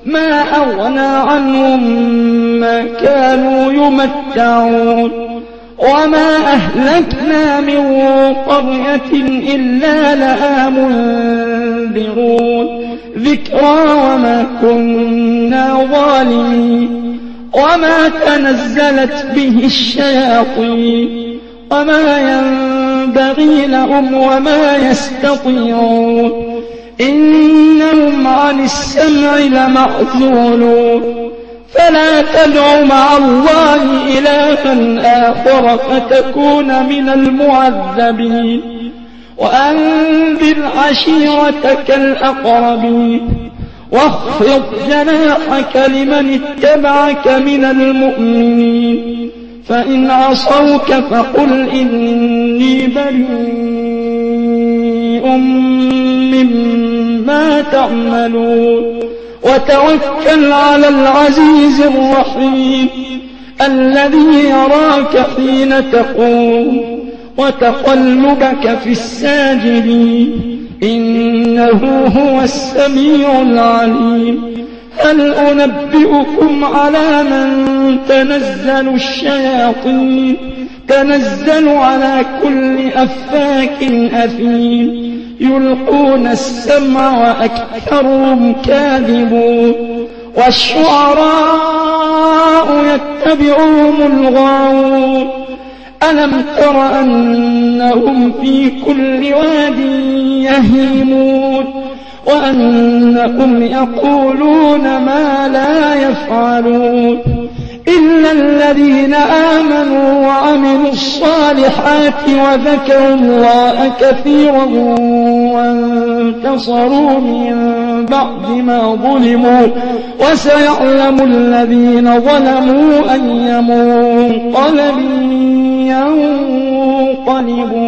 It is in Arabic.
ما أغنى عنهم ما كانوا يمتعون وما أهلكنا من قرية إلا لها منذرون ذكرى وما كنا ظالمين وما تنزلت به الشياطين وما ينبغي لهم وما يستطيعون إنهم عن السمع لمعزولون فلا تدع مع الله إلها آخر فتكون من المعذبين وأنذر عشيرتك الأقربين واخفض جناحك لمن اتبعك من المؤمنين فإن عصوك فقل إني بريء مما تعملون وتوكل على العزيز الرحيم الذي يراك حين تقوم وتقلبك في الساجدين إنه هو السميع العليم هل أنبئكم على من تنزل الشياطين تنزل على كل أفاك أثيم يلقون السمع وأكثرهم كاذبون والشعراء يتبعهم الغاوون ألم تر أنهم في كل واد يهيمون وأنهم يقولون ما لا يفعلون إلا الذين آمنوا وعملوا الصالحات وذكروا الله كثيرا وانتصروا من بعد ما ظلموا وسيعلم الذين ظلموا أي منقلب ينقلبون